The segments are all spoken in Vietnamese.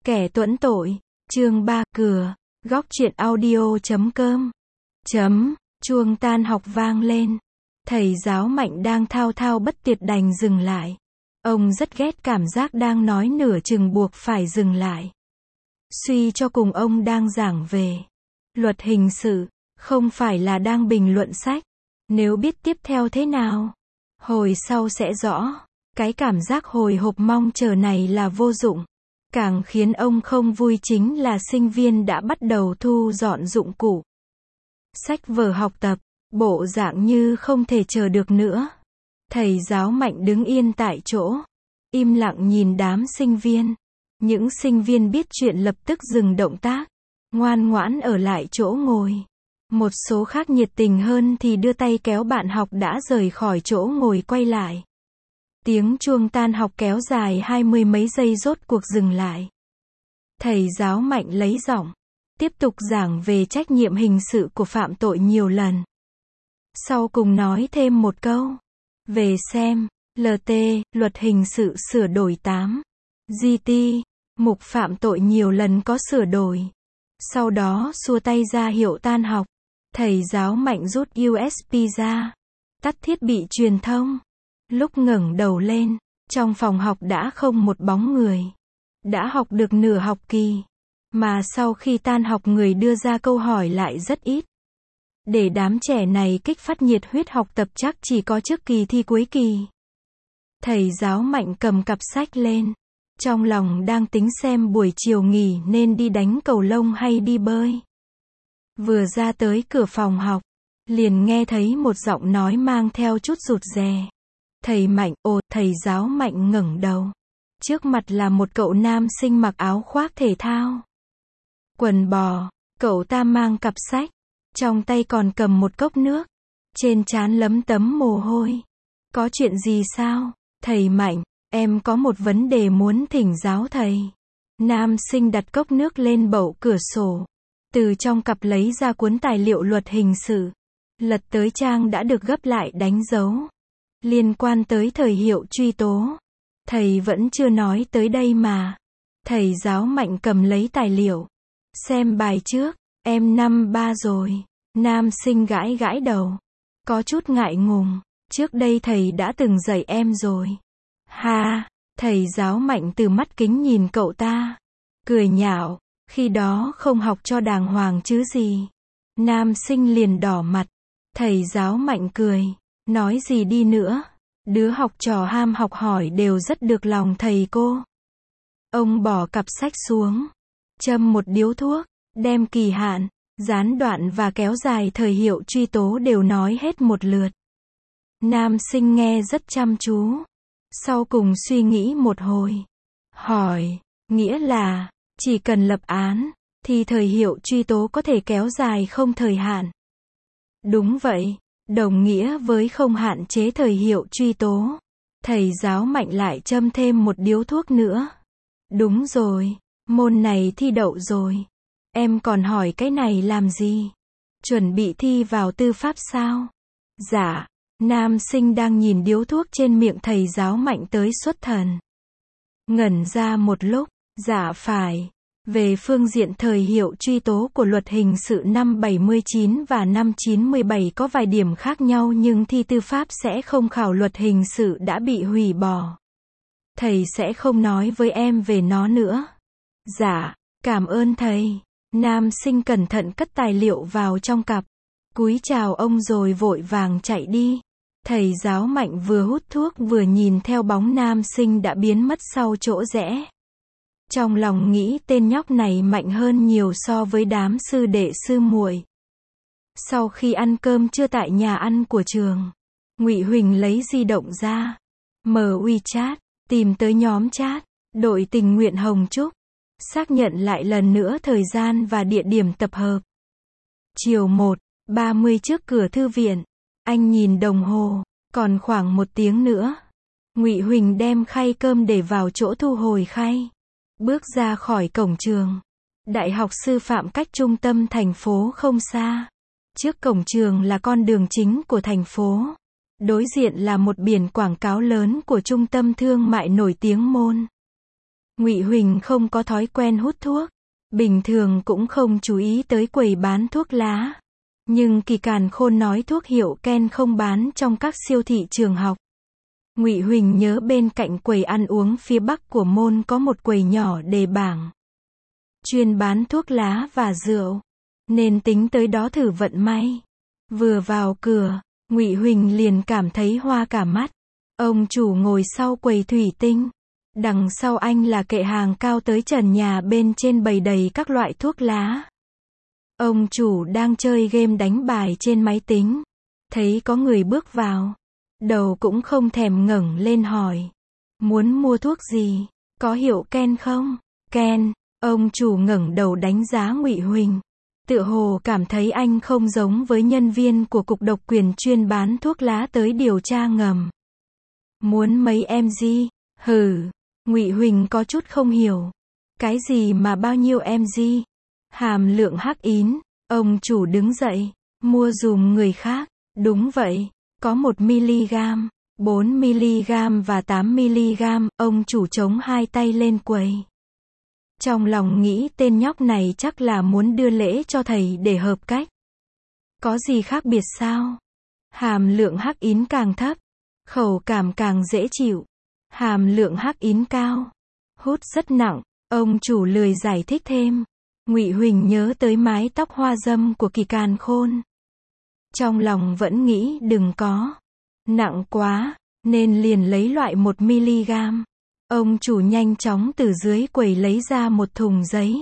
Kẻ tuẫn tội, chương 3, cửa, góc truyện audio.com. Chuông tan học vang lên. Thầy giáo Mạnh đang thao thao bất tuyệt đành dừng lại. Ông rất ghét cảm giác đang nói nửa chừng buộc phải dừng lại. Suy cho cùng ông đang giảng về luật hình sự, không phải là đang bình luận sách. Nếu biết tiếp theo thế nào, hồi sau sẽ rõ. Cái cảm giác hồi hộp mong chờ này là vô dụng. Càng khiến ông không vui chính là sinh viên đã bắt đầu thu dọn dụng cụ, sách vở học tập, bộ dạng như không thể chờ được nữa. Thầy giáo Mạnh đứng yên tại chỗ, im lặng nhìn đám sinh viên. Những sinh viên biết chuyện lập tức dừng động tác, ngoan ngoãn ở lại chỗ ngồi. Một số khác nhiệt tình hơn thì đưa tay kéo bạn học đã rời khỏi chỗ ngồi quay lại. Tiếng chuông tan học kéo dài 20 mấy giây rốt cuộc dừng lại. Thầy giáo Mạnh lấy giọng, tiếp tục giảng về trách nhiệm hình sự của phạm tội nhiều lần. Sau cùng nói thêm một câu. Về xem, LT, luật hình sự sửa đổi 8. GT, mục phạm tội nhiều lần có sửa đổi. Sau đó xua tay ra hiệu tan học. Thầy giáo Mạnh rút USB ra, tắt thiết bị truyền thông. Lúc ngẩng đầu lên, trong phòng học đã không một bóng người. Đã học được nửa học kỳ, mà sau khi tan học người đưa ra câu hỏi lại rất ít. Để đám trẻ này kích phát nhiệt huyết học tập chắc chỉ có trước kỳ thi cuối kỳ. Thầy giáo Mạnh cầm cặp sách lên, trong lòng đang tính xem buổi chiều nghỉ nên đi đánh cầu lông hay đi bơi. Vừa ra tới cửa phòng học, liền nghe thấy một giọng nói mang theo chút rụt rè. Thầy Mạnh, thầy giáo Mạnh ngẩng đầu. Trước mặt là một cậu nam sinh mặc áo khoác thể thao, quần bò. Cậu ta mang cặp sách, trong tay còn cầm một cốc nước, trên trán lấm tấm mồ hôi. Có chuyện gì sao? Thầy Mạnh, em có một vấn đề muốn thỉnh giáo thầy. Nam sinh đặt cốc nước lên bậu cửa sổ, từ trong cặp lấy ra cuốn tài liệu luật hình sự. Lật tới trang đã được gấp lại đánh dấu, liên quan tới thời hiệu truy tố. Thầy vẫn chưa nói tới đây mà. Thầy giáo Mạnh cầm lấy tài liệu, xem bài trước. Em năm 3 rồi. Nam sinh gãi gãi đầu, có chút ngại ngùng. Trước đây thầy đã từng dạy em rồi. Ha, thầy giáo Mạnh từ mắt kính nhìn cậu ta, cười nhạo, khi đó không học cho đàng hoàng chứ gì. Nam sinh liền đỏ mặt. Thầy giáo Mạnh cười, nói gì đi nữa, đứa học trò ham học hỏi đều rất được lòng thầy cô. Ông bỏ cặp sách xuống, châm một điếu thuốc, đem kỳ hạn, gián đoạn và kéo dài thời hiệu truy tố đều nói hết một lượt. Nam sinh nghe rất chăm chú, sau cùng suy nghĩ một hồi, hỏi, nghĩa là, chỉ cần lập án, thì thời hiệu truy tố có thể kéo dài không thời hạn. Đúng vậy, đồng nghĩa với không hạn chế thời hiệu truy tố. Thầy giáo Mạnh lại châm thêm một điếu thuốc nữa. Đúng rồi, môn này thi đậu rồi. Em còn hỏi cái này làm gì? Chuẩn bị thi vào tư pháp sao? Dạ. Nam sinh đang nhìn điếu thuốc trên miệng thầy giáo Mạnh tới xuất thần. Ngẩn ra một lúc, dạ phải. Về phương diện thời hiệu truy tố của luật hình sự năm 79 và năm 97 có vài điểm khác nhau nhưng thi tư pháp sẽ không khảo luật hình sự đã bị hủy bỏ. Thầy sẽ không nói với em về nó nữa. Dạ, cảm ơn thầy. Nam sinh cẩn thận cất tài liệu vào trong cặp, cúi chào ông rồi vội vàng chạy đi. Thầy giáo Mạnh vừa hút thuốc vừa nhìn theo bóng nam sinh đã biến mất sau chỗ rẽ. Trong lòng nghĩ tên nhóc này mạnh hơn nhiều so với đám sư đệ sư muội. Sau khi ăn cơm trưa tại nhà ăn của trường, Ngụy Huỳnh lấy di động ra, mở WeChat, tìm tới nhóm chat, đội tình nguyện Hồng Trúc, xác nhận lại lần nữa thời gian và địa điểm tập hợp. Chiều 1:30 trước cửa thư viện. Anh nhìn đồng hồ, còn khoảng 1 tiếng nữa. Ngụy Huỳnh đem khay cơm để vào chỗ thu hồi khay. Bước ra khỏi cổng trường. Đại học sư phạm cách trung tâm thành phố không xa. Trước cổng trường là con đường chính của thành phố. Đối diện là một biển quảng cáo lớn của trung tâm thương mại nổi tiếng Môn. Ngụy Huỳnh không có thói quen hút thuốc, bình thường cũng không chú ý tới quầy bán thuốc lá. Nhưng Kỳ Càn Khôn nói thuốc hiệu Ken không bán trong các siêu thị trường học. Ngụy Huỳnh nhớ bên cạnh quầy ăn uống phía bắc của môn có một quầy nhỏ đề bảng, chuyên bán thuốc lá và rượu, nên tính tới đó thử vận may. Vừa vào cửa, Ngụy Huỳnh liền cảm thấy hoa cả mắt. Ông chủ ngồi sau quầy thủy tinh. Đằng sau anh là kệ hàng cao tới trần nhà, bên trên bày đầy các loại thuốc lá. Ông chủ đang chơi game đánh bài trên máy tính. Thấy có người bước vào, đầu cũng không thèm ngẩng lên hỏi. Muốn mua thuốc gì? Có hiệu Ken không? Ken. Ông chủ ngẩng đầu đánh giá Ngụy Huỳnh. Tựa hồ cảm thấy anh không giống với nhân viên của cục độc quyền chuyên bán thuốc lá tới điều tra ngầm. Muốn mấy mg? Hừ. Ngụy Huỳnh có chút không hiểu. Cái gì mà bao nhiêu mg? Hàm lượng hắc ín. Ông chủ đứng dậy, mua dùm người khác. Đúng vậy, có 1mg, 4mg và 8mg. Ông chủ chống hai tay lên quầy. Trong lòng nghĩ tên nhóc này chắc là muốn đưa lễ cho thầy để hợp cách. Có gì khác biệt sao? Hàm lượng hắc ín càng thấp, khẩu cảm càng dễ chịu. Hàm lượng hắc ín cao, hút rất nặng. Ông chủ lười giải thích thêm. Ngụy Huỳnh nhớ tới mái tóc hoa dâm của Kỳ Càn Khôn. Trong lòng vẫn nghĩ đừng có nặng quá, nên liền lấy loại 1mg. Ông chủ nhanh chóng từ dưới quầy lấy ra một thùng giấy.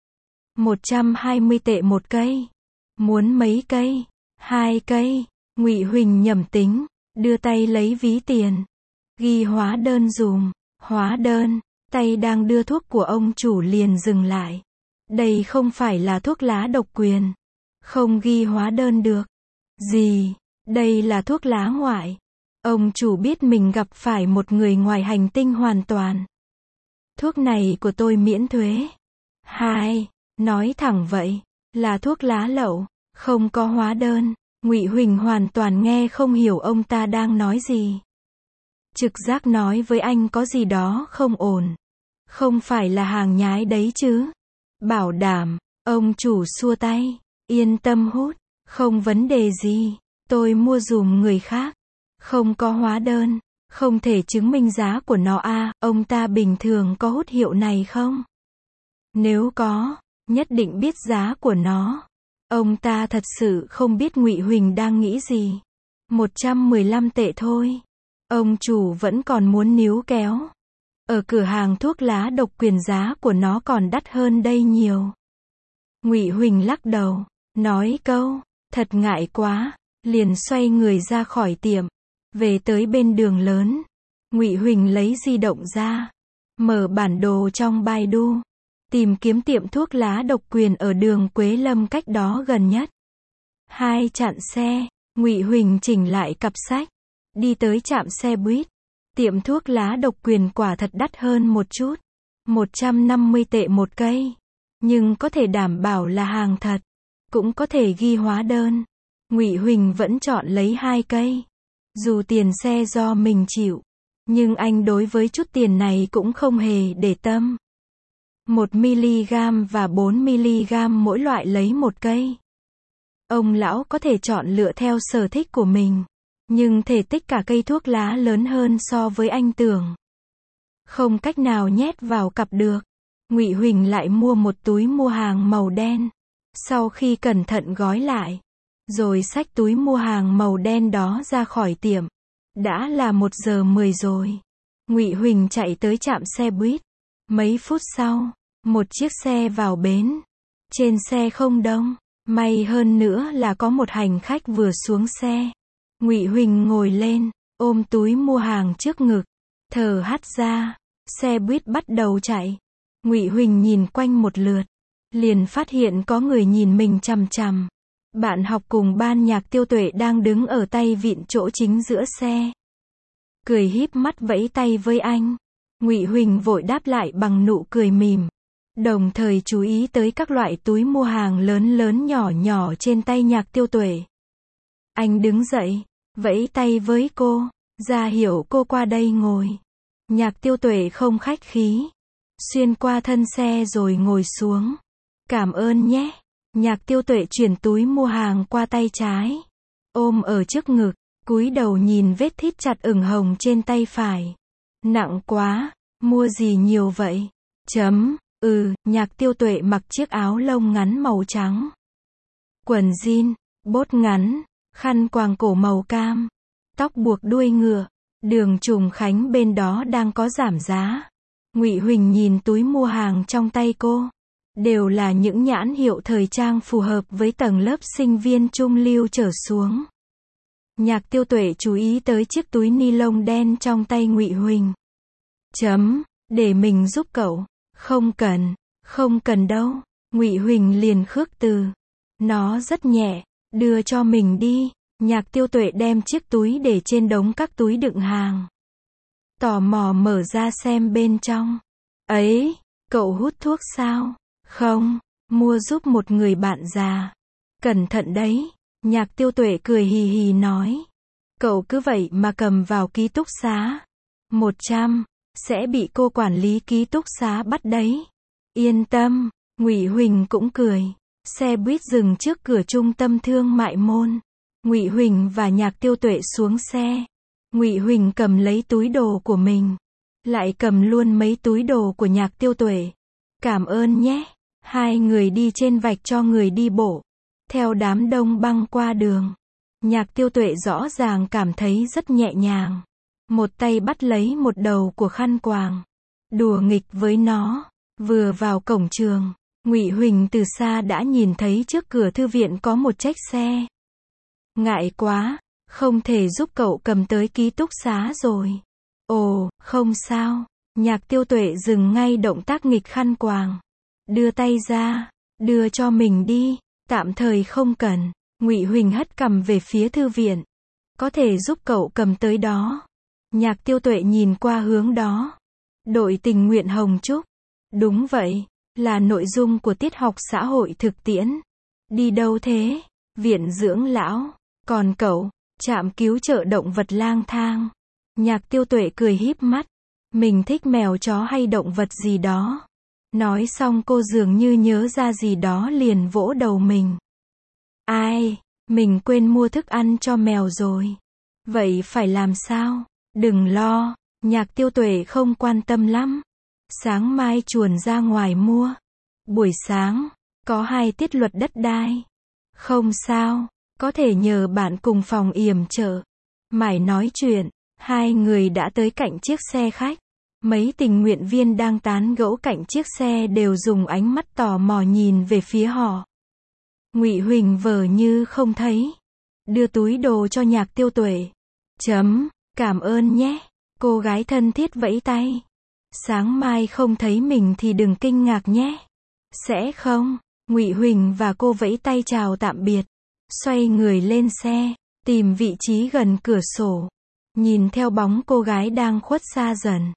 120 tệ một cây. Muốn mấy cây? 2 cây. Ngụy Huỳnh nhẩm tính, đưa tay lấy ví tiền. Ghi hóa đơn dùm. Hóa đơn. Tay đang đưa thuốc của ông chủ liền dừng lại. Đây không phải là thuốc lá độc quyền. Không ghi hóa đơn được. Gì? Đây là thuốc lá ngoại. Ông chủ biết mình gặp phải một người ngoài hành tinh hoàn toàn. Thuốc này của tôi miễn thuế. 2. Nói thẳng vậy, là thuốc lá lậu, không có hóa đơn. Ngụy Huỳnh hoàn toàn nghe không hiểu ông ta đang nói gì. Trực giác nói với anh có gì đó không ổn. Không phải là hàng nhái đấy chứ? Bảo đảm. Ông chủ xua tay. Yên tâm hút, không vấn đề gì. Tôi mua dùm người khác. Không có hóa đơn, không thể chứng minh giá của nó à. Ông ta bình thường có hút hiệu này không? Nếu có, nhất định biết giá của nó. Ông ta thật sự không biết Ngụy Huỳnh đang nghĩ gì. 115 tệ thôi. Ông chủ vẫn còn muốn níu kéo. Ở cửa hàng thuốc lá độc quyền giá của nó còn đắt hơn đây nhiều. Ngụy Huỳnh lắc đầu, nói câu, thật ngại quá, liền xoay người ra khỏi tiệm. Về tới bên đường lớn, Ngụy Huỳnh lấy di động ra, mở bản đồ trong Baidu, tìm kiếm tiệm thuốc lá độc quyền ở đường Quế Lâm cách đó gần nhất. 2 chặn xe, Ngụy Huỳnh chỉnh lại cặp sách, đi tới trạm xe buýt. Tiệm thuốc lá độc quyền quả thật đắt hơn một chút, 150 tệ một cây, nhưng có thể đảm bảo là hàng thật, cũng có thể ghi hóa đơn. Ngụy Huỳnh vẫn chọn lấy 2 cây. Dù tiền xe do mình chịu, nhưng anh đối với chút tiền này cũng không hề để tâm. 1mg và 4mg mỗi loại lấy một cây. Ông lão có thể chọn lựa theo sở thích của mình, nhưng thể tích cả cây thuốc lá lớn hơn so với anh tưởng. Không cách nào nhét vào cặp được. Ngụy Huỳnh lại mua một túi mua hàng màu đen. Sau khi cẩn thận gói lại, rồi xách túi mua hàng màu đen đó ra khỏi tiệm. Đã là 1:10 rồi. Ngụy Huỳnh chạy tới trạm xe buýt. Mấy phút sau, một chiếc xe vào bến. Trên xe không đông, may hơn nữa là có một hành khách vừa xuống xe. Ngụy Huỳnh ngồi lên, ôm túi mua hàng trước ngực, thở hắt ra. Xe buýt bắt đầu chạy. Ngụy Huỳnh nhìn quanh một lượt, liền phát hiện có người nhìn mình chằm chằm. Bạn học cùng ban nhạc Tiêu Tuệ đang đứng ở tay vịn chỗ chính giữa xe. Cười híp mắt vẫy tay với anh. Ngụy Huỳnh vội đáp lại bằng nụ cười mỉm, đồng thời chú ý tới các loại túi mua hàng lớn lớn nhỏ nhỏ trên tay nhạc Tiêu Tuệ. Anh đứng dậy, vẫy tay với cô, ra hiệu cô qua đây ngồi. Nhạc Tiêu Tuệ không khách khí, xuyên qua thân xe rồi ngồi xuống. Cảm ơn nhé. Nhạc Tiêu Tuệ chuyển túi mua hàng qua tay trái, ôm ở trước ngực, cúi đầu nhìn vết thít chặt ửng hồng trên tay phải. Nặng quá, mua gì nhiều vậy? Nhạc Tiêu Tuệ mặc chiếc áo lông ngắn màu trắng, quần jean, bốt ngắn, khăn quàng cổ màu cam, tóc buộc đuôi ngựa. Đường Trùng Khánh bên đó đang có giảm giá. Ngụy Huỳnh nhìn túi mua hàng trong tay cô, đều là những nhãn hiệu thời trang phù hợp với tầng lớp sinh viên trung lưu trở xuống. Nhạc Tiêu Tuệ chú ý tới chiếc túi ni lông đen trong tay Ngụy Huỳnh. Để mình giúp cậu. Không cần đâu. Ngụy Huỳnh liền khước từ. Nó rất nhẹ, đưa cho mình đi. Nhạc Tiêu Tuệ đem chiếc túi để trên đống các túi đựng hàng. Tò mò mở ra xem bên trong. Ấy, cậu hút thuốc sao? Không, mua giúp một người bạn già. Cẩn thận đấy. Nhạc Tiêu Tuệ cười hì hì nói. Cậu cứ vậy mà cầm vào ký túc xá. 100, sẽ bị cô quản lý ký túc xá bắt đấy. Yên tâm. Ngụy Huỳnh cũng cười. Xe buýt dừng trước cửa trung tâm thương mại môn. Ngụy Huỳnh và Nhạc Tiêu Tuệ xuống xe. Ngụy Huỳnh cầm lấy túi đồ của mình, lại cầm luôn mấy túi đồ của Nhạc Tiêu Tuệ. Cảm ơn nhé. Hai người đi trên vạch cho người đi bộ, theo đám đông băng qua đường. Nhạc Tiêu Tuệ rõ ràng cảm thấy rất nhẹ nhàng. Một tay bắt lấy một đầu của khăn quàng, đùa nghịch với nó. Vừa vào cổng trường, Ngụy Huỳnh từ xa đã nhìn thấy trước cửa thư viện có một chiếc xe. Ngại quá, không thể giúp cậu cầm tới ký túc xá rồi. Ồ, không sao. Nhạc Tiêu Tuệ dừng ngay động tác nghịch khăn quàng. Đưa tay ra, đưa cho mình đi. Tạm thời không cần. Ngụy Huỳnh hất cằm về phía thư viện. Có thể giúp cậu cầm tới đó. Nhạc Tiêu Tuệ nhìn qua hướng đó. Đội tình nguyện Hồng Trúc. Đúng vậy, là nội dung của tiết học xã hội thực tiễn. Đi đâu thế? Viện dưỡng lão. Còn cậu? Trạm cứu trợ động vật lang thang. Nhạc Tiêu Tuệ cười híp mắt. Mình thích mèo chó hay động vật gì đó. Nói xong cô dường như nhớ ra gì đó liền vỗ đầu mình. Ai, mình quên mua thức ăn cho mèo rồi. Vậy phải làm sao? Đừng lo, Nhạc Tiêu Tuệ không quan tâm lắm. Sáng mai chuồn ra ngoài mua. Buổi sáng, có 2 tiết luật đất đai. Không sao, có thể nhờ bạn cùng phòng yểm trợ. Mải nói chuyện, hai người đã tới cạnh chiếc xe khách. Mấy tình nguyện viên đang tán gẫu cạnh chiếc xe đều dùng ánh mắt tò mò nhìn về phía họ. Ngụy Huỳnh vờ như không thấy. Đưa túi đồ cho Nhạc Tiêu Tuệ. Cảm ơn nhé. Cô gái thân thiết vẫy tay. Sáng mai không thấy mình thì đừng kinh ngạc nhé. Sẽ không. Ngụy Huỳnh và cô vẫy tay chào tạm biệt. Xoay người lên xe, tìm vị trí gần cửa sổ. Nhìn theo bóng cô gái đang khuất xa dần.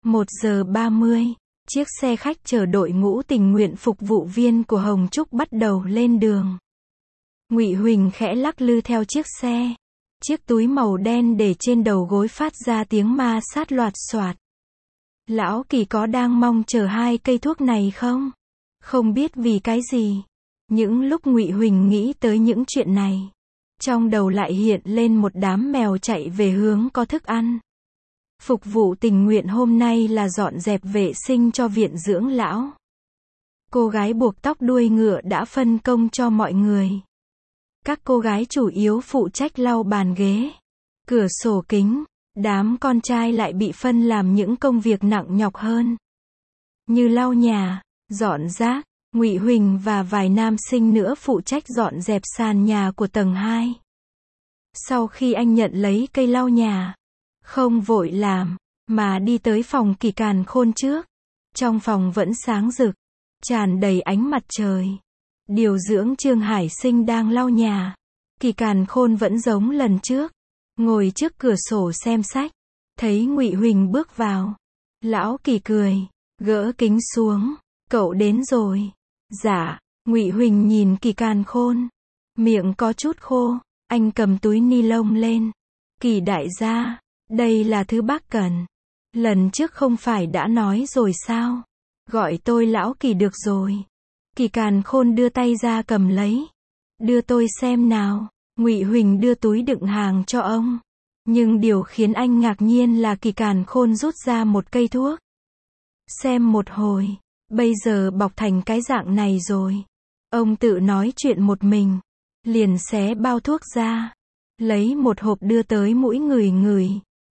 1:30, chiếc xe khách chở đội ngũ tình nguyện phục vụ viên của Hồng Trúc bắt đầu lên đường. Ngụy Huỳnh khẽ lắc lư theo chiếc xe. Chiếc túi màu đen để trên đầu gối phát ra tiếng ma sát loạt soạt. Lão Kỳ có đang mong chờ 2 cây thuốc này không? Không biết vì cái gì. Những lúc Ngụy Huỳnh nghĩ tới những chuyện này, trong đầu lại hiện lên một đám mèo chạy về hướng có thức ăn. Phục vụ tình nguyện hôm nay là dọn dẹp vệ sinh cho viện dưỡng lão. Cô gái buộc tóc đuôi ngựa đã phân công cho mọi người. Các cô gái chủ yếu phụ trách lau bàn ghế, cửa sổ kính. Đám con trai lại bị phân làm những công việc nặng nhọc hơn, như lau nhà, dọn rác. Ngụy Huỳnh và vài nam sinh nữa phụ trách dọn dẹp sàn nhà của tầng 2. Sau khi anh nhận lấy cây lau nhà, không vội làm, mà đi tới phòng Kỳ Càn Khôn trước. Trong phòng vẫn sáng rực, tràn đầy ánh mặt trời. Điều dưỡng Trương Hải Sinh đang lau nhà. Kỳ Càn Khôn vẫn giống lần trước, ngồi trước cửa sổ xem sách. Thấy Ngụy Huỳnh bước vào, lão Kỳ cười, gỡ kính xuống. Cậu đến rồi. Dạ. Ngụy Huỳnh nhìn Kỳ Càn Khôn, miệng có chút khô. Anh cầm túi ni lông lên. Kỳ đại gia, đây là thứ bác cần. Lần trước không phải đã nói rồi sao? Gọi tôi lão Kỳ được rồi. Kỳ Càn Khôn đưa tay ra cầm lấy. Đưa tôi xem nào. Ngụy Huỳnh đưa túi đựng hàng cho ông. Nhưng điều khiến anh ngạc nhiên là Kỳ Càn Khôn rút ra một cây thuốc. Xem một hồi, bây giờ bọc thành cái dạng này rồi. Ông tự nói chuyện một mình, liền xé bao thuốc ra, lấy một hộp đưa tới mũi ngửi ngửi.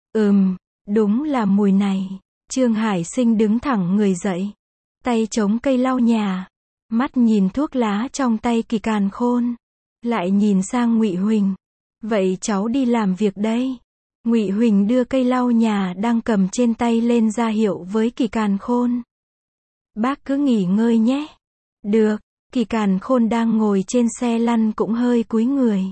Đúng là mùi này. Trương Hải Sinh đứng thẳng người dậy, tay chống cây lau nhà, mắt nhìn thuốc lá trong tay Kỳ Càn Khôn, lại nhìn sang Ngụy Huỳnh. Vậy cháu đi làm việc đây. Ngụy Huỳnh đưa cây lau nhà đang cầm trên tay lên ra hiệu với Kỳ Càn Khôn. Bác cứ nghỉ ngơi nhé. Được. Kỳ Càn Khôn đang ngồi trên xe lăn cũng hơi cúi người.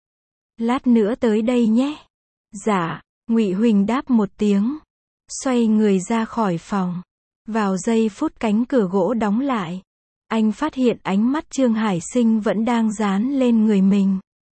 Lát nữa tới đây nhé. Dạ. Ngụy Huỳnh đáp một tiếng, xoay người ra khỏi phòng. Vào giây phút cánh cửa gỗ đóng lại, anh phát hiện ánh mắt Trương Hải Sinh vẫn đang dán lên người mình.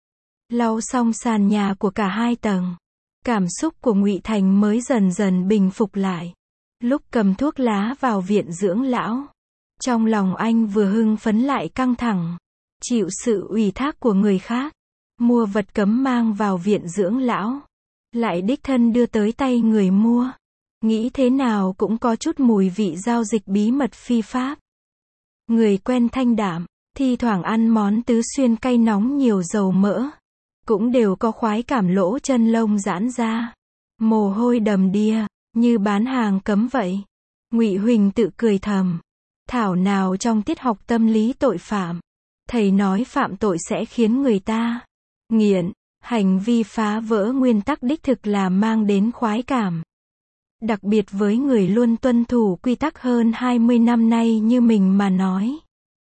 Lau xong sàn nhà của cả hai tầng, cảm xúc của Ngụy Thành mới dần dần bình phục lại. Lúc cầm thuốc lá vào viện dưỡng lão, trong lòng anh vừa hưng phấn lại căng thẳng. Chịu sự ủy thác của người khác, mua vật cấm mang vào viện dưỡng lão, lại đích thân đưa tới tay người mua. Nghĩ thế nào cũng có chút mùi vị giao dịch bí mật phi pháp. Người quen thanh đạm, thi thoảng ăn món tứ xuyên cay nóng nhiều dầu mỡ, cũng đều có khoái cảm lỗ chân lông giãn ra, mồ hôi đầm đìa, như bán hàng cấm vậy. Ngụy Huỳnh tự cười thầm, thảo nào trong tiết học tâm lý tội phạm, thầy nói phạm tội sẽ khiến người ta nghiện. Hành vi phá vỡ nguyên tắc đích thực là mang đến khoái cảm. Đặc biệt với người luôn tuân thủ quy tắc hơn 20 năm nay như mình mà nói.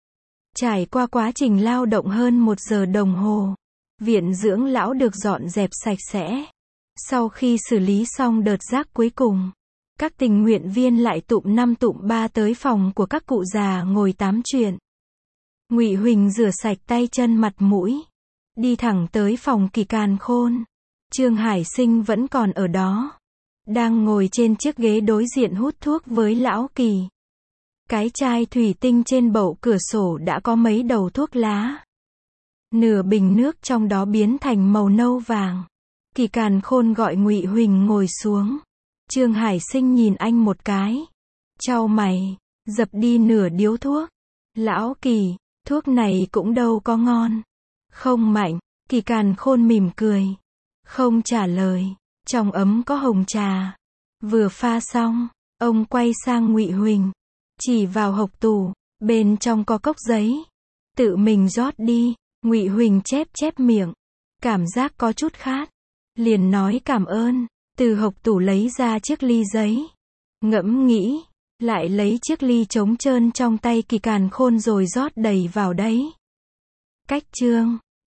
Trải qua quá trình lao động hơn 1 giờ đồng hồ, viện dưỡng lão được dọn dẹp sạch sẽ. Sau khi xử lý xong đợt rác cuối cùng, các tình nguyện viên lại tụm 5 tụm 3 tới phòng của các cụ già ngồi tám chuyện. Ngụy Huỳnh rửa sạch tay chân mặt mũi, đi thẳng tới phòng Kỳ Càn Khôn. Trương Hải Sinh vẫn còn ở đó, đang ngồi trên chiếc ghế đối diện hút thuốc với lão Kỳ. Cái chai thủy tinh trên bậu cửa sổ đã có mấy đầu thuốc lá. Nửa bình nước trong đó biến thành màu nâu vàng. Kỳ Càn Khôn gọi Ngụy Huỳnh ngồi xuống. Trương Hải Sinh nhìn anh một cái, chau mày, dập đi nửa điếu thuốc. Lão Kỳ, thuốc này cũng đâu có ngon. Không mạnh. Kỳ Càn Khôn mỉm cười, không trả lời. Trong ấm có hồng trà, vừa pha xong, ông quay sang Ngụy Huỳnh, chỉ vào hộc tủ, bên trong có cốc giấy, tự mình rót đi. Ngụy Huỳnh chép chép miệng, cảm giác có chút khát, liền nói cảm ơn, từ hộc tủ lấy ra chiếc ly giấy, ngẫm nghĩ, lại lấy chiếc ly trống trơn trong tay Kỳ Càn Khôn rồi rót đầy vào đấy. Cách chương